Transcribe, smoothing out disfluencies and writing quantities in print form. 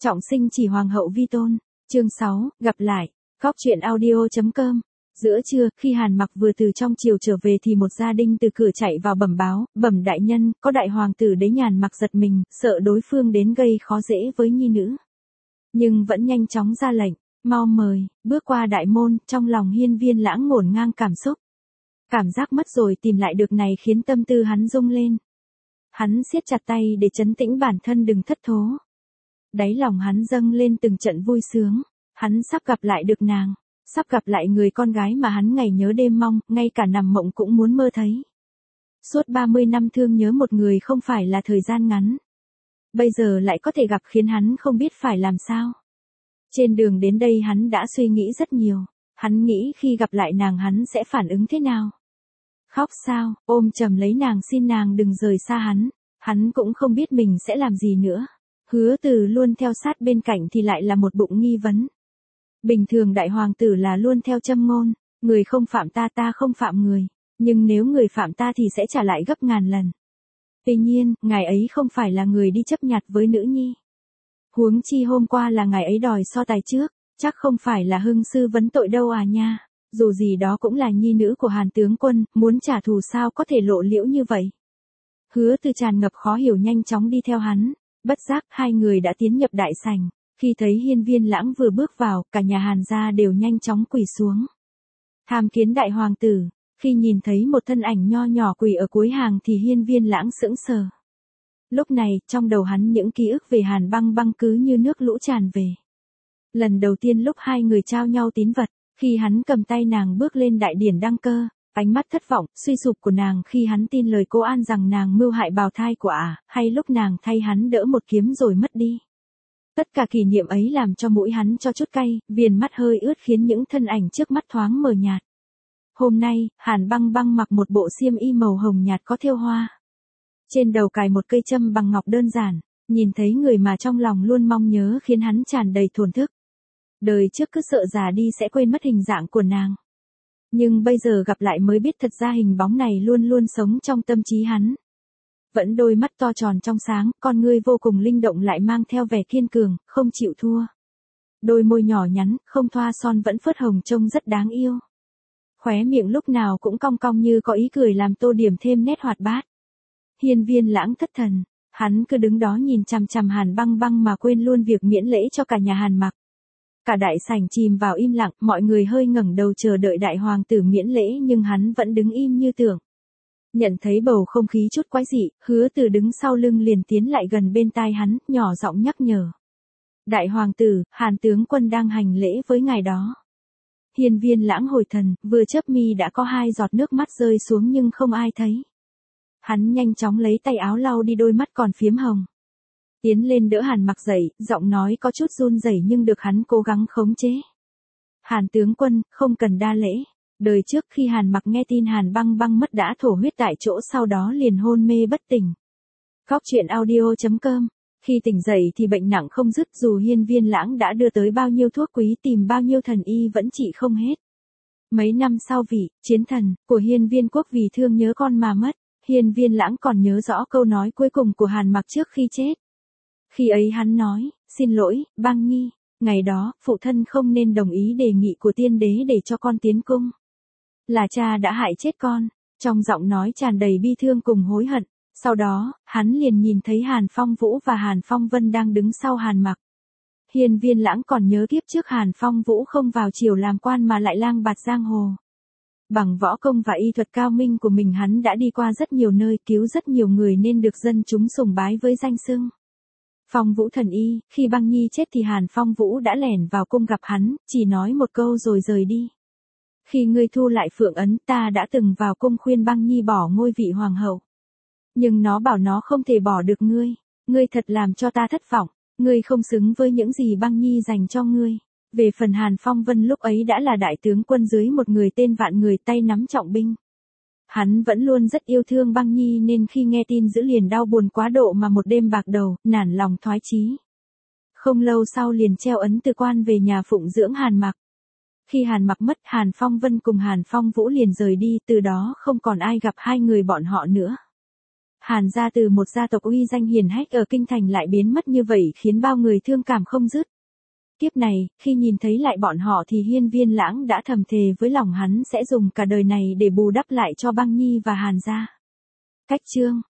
Trọng sinh chỉ hoàng hậu vi tôn. Chương 6, gặp lại. Góc truyện audio.com. Giữa trưa, khi Hàn Mặc vừa từ trong triều trở về thì một gia đình từ cửa chạy vào bẩm báo, bẩm đại nhân, có đại hoàng tử đấy. Hàn Mặc giật mình, sợ đối phương đến gây khó dễ với nhi nữ. Nhưng vẫn nhanh chóng ra lệnh, mau mời. Bước qua đại môn, trong lòng Hiên Viên Lãng ngổn ngang cảm xúc. Cảm giác mất rồi tìm lại được này khiến tâm tư hắn rung lên. Hắn siết chặt tay để trấn tĩnh bản thân đừng thất thố. Đáy lòng hắn dâng lên từng trận vui sướng, hắn sắp gặp lại được nàng, sắp gặp lại người con gái mà hắn ngày nhớ đêm mong, ngay cả nằm mộng cũng muốn mơ thấy. Suốt 30 năm thương nhớ một người không phải là thời gian ngắn. Bây giờ lại có thể gặp khiến hắn không biết phải làm sao. Trên đường đến đây hắn đã suy nghĩ rất nhiều, hắn nghĩ khi gặp lại nàng hắn sẽ phản ứng thế nào. Khóc sao, ôm chầm lấy nàng xin nàng đừng rời xa hắn cũng không biết mình sẽ làm gì nữa. Hứa Từ luôn theo sát bên cạnh thì lại là một bụng nghi vấn. Bình thường đại hoàng tử là luôn theo châm ngôn, người không phạm ta ta không phạm người, nhưng nếu người phạm ta thì sẽ trả lại gấp ngàn lần. Tuy nhiên, ngài ấy không phải là người đi chấp nhặt với nữ nhi. Huống chi hôm qua là ngài ấy đòi so tài trước, chắc không phải là hưng sư vấn tội đâu à nha. Dù gì đó cũng là nhi nữ của Hàn tướng quân, muốn trả thù sao có thể lộ liễu như vậy. Hứa Từ tràn ngập khó hiểu nhanh chóng đi theo hắn. Bất giác hai người đã tiến nhập đại sảnh, khi thấy Hiên Viên Lãng vừa bước vào, cả nhà Hàn gia đều nhanh chóng quỳ xuống. Tham kiến đại hoàng tử. Khi nhìn thấy một thân ảnh nho nhỏ quỳ ở cuối hàng thì Hiên Viên Lãng sững sờ. Lúc này, trong đầu hắn những ký ức về Hàn Băng Băng cứ như nước lũ tràn về. Lần đầu tiên lúc hai người trao nhau tín vật, khi hắn cầm tay nàng bước lên đại điển đăng cơ, ánh mắt thất vọng, suy sụp của nàng khi hắn tin lời cô An rằng nàng mưu hại bào thai của hay lúc nàng thay hắn đỡ một kiếm rồi mất đi. Tất cả kỷ niệm ấy làm cho mũi hắn cho chút cay, viền mắt hơi ướt khiến những thân ảnh trước mắt thoáng mờ nhạt. Hôm nay, Hàn Băng Băng mặc một bộ xiêm y màu hồng nhạt có thêu hoa. Trên đầu cài một cây châm bằng ngọc đơn giản, nhìn thấy người mà trong lòng luôn mong nhớ khiến hắn tràn đầy thổn thức. Đời trước cứ sợ già đi sẽ quên mất hình dạng của nàng. Nhưng bây giờ gặp lại mới biết thật ra hình bóng này luôn luôn sống trong tâm trí hắn. Vẫn đôi mắt to tròn trong sáng, con ngươi vô cùng linh động lại mang theo vẻ kiên cường, không chịu thua. Đôi môi nhỏ nhắn, không thoa son vẫn phớt hồng trông rất đáng yêu. Khóe miệng lúc nào cũng cong cong như có ý cười làm tô điểm thêm nét hoạt bát. Hiên Viên Lãng thất thần, hắn cứ đứng đó nhìn chằm chằm Hàn Băng Băng mà quên luôn việc miễn lễ cho cả nhà Hàn Mặc. Cả đại sảnh chìm vào im lặng, mọi người hơi ngẩng đầu chờ đợi đại hoàng tử miễn lễ nhưng hắn vẫn đứng im như tưởng. Nhận thấy bầu không khí chút quái dị, Hứa Từ đứng sau lưng liền tiến lại gần bên tai hắn, nhỏ giọng nhắc nhở. Đại hoàng tử, Hàn tướng quân đang hành lễ với ngài đó. Hiên Viên Lãng hồi thần, vừa chớp mi đã có 2 giọt nước mắt rơi xuống nhưng không ai thấy. Hắn nhanh chóng lấy tay áo lau đi đôi mắt còn phiếm hồng. Tiến lên đỡ Hàn Mặc dậy, giọng nói có chút run rẩy nhưng được hắn cố gắng khống chế. Hàn tướng quân, không cần đa lễ. Đời trước khi Hàn Mặc nghe tin Hàn Băng Băng mất đã thổ huyết tại chỗ sau đó liền hôn mê bất tỉnh. Góc truyện audio.com. Khi tỉnh dậy thì bệnh nặng không dứt dù Hiên Viên Lãng đã đưa tới bao nhiêu thuốc quý tìm bao nhiêu thần y vẫn trị không hết. Mấy năm sau vị, chiến thần, của Hiên Viên quốc vì thương nhớ con mà mất, Hiên Viên Lãng còn nhớ rõ câu nói cuối cùng của Hàn Mặc trước khi chết. Khi ấy hắn nói, xin lỗi, Băng Nhi, ngày đó, phụ thân không nên đồng ý đề nghị của tiên đế để cho con tiến cung. Là cha đã hại chết con, trong giọng nói tràn đầy bi thương cùng hối hận. Sau đó, hắn liền nhìn thấy Hàn Phong Vũ và Hàn Phong Vân đang đứng sau Hàn Mặc. Hiên Viên Lãng còn nhớ kiếp trước Hàn Phong Vũ không vào triều làm quan mà lại lang bạt giang hồ. Bằng võ công và y thuật cao minh của mình hắn đã đi qua rất nhiều nơi cứu rất nhiều người nên được dân chúng sùng bái với danh xưng Phong Vũ thần y. Khi Băng Nhi chết thì Hàn Phong Vũ đã lẻn vào cung gặp hắn, chỉ nói một câu rồi rời đi. Khi ngươi thu lại phượng ấn ta đã từng vào cung khuyên Băng Nhi bỏ ngôi vị hoàng hậu. Nhưng nó bảo nó không thể bỏ được ngươi thật làm cho ta thất vọng, ngươi không xứng với những gì Băng Nhi dành cho ngươi. Về phần Hàn Phong Vân lúc ấy đã là đại tướng quân dưới một người tên vạn người tay nắm trọng binh. Hắn vẫn luôn rất yêu thương Băng Nhi nên khi nghe tin dữ liền đau buồn quá độ mà một đêm bạc đầu, nản lòng thoái chí. Không lâu sau liền treo ấn từ quan về nhà phụng dưỡng Hàn Mặc. Khi Hàn Mặc mất, Hàn Phong Vân cùng Hàn Phong Vũ liền rời đi, từ đó không còn ai gặp hai người bọn họ nữa. Hàn gia từ một gia tộc uy danh hiển hách ở kinh thành lại biến mất như vậy khiến bao người thương cảm không dứt. Kiếp này, khi nhìn thấy lại bọn họ thì Hiên Viên Lãng đã thầm thề với lòng hắn sẽ dùng cả đời này để bù đắp lại cho Băng Nhi và Hàn gia. Cách chương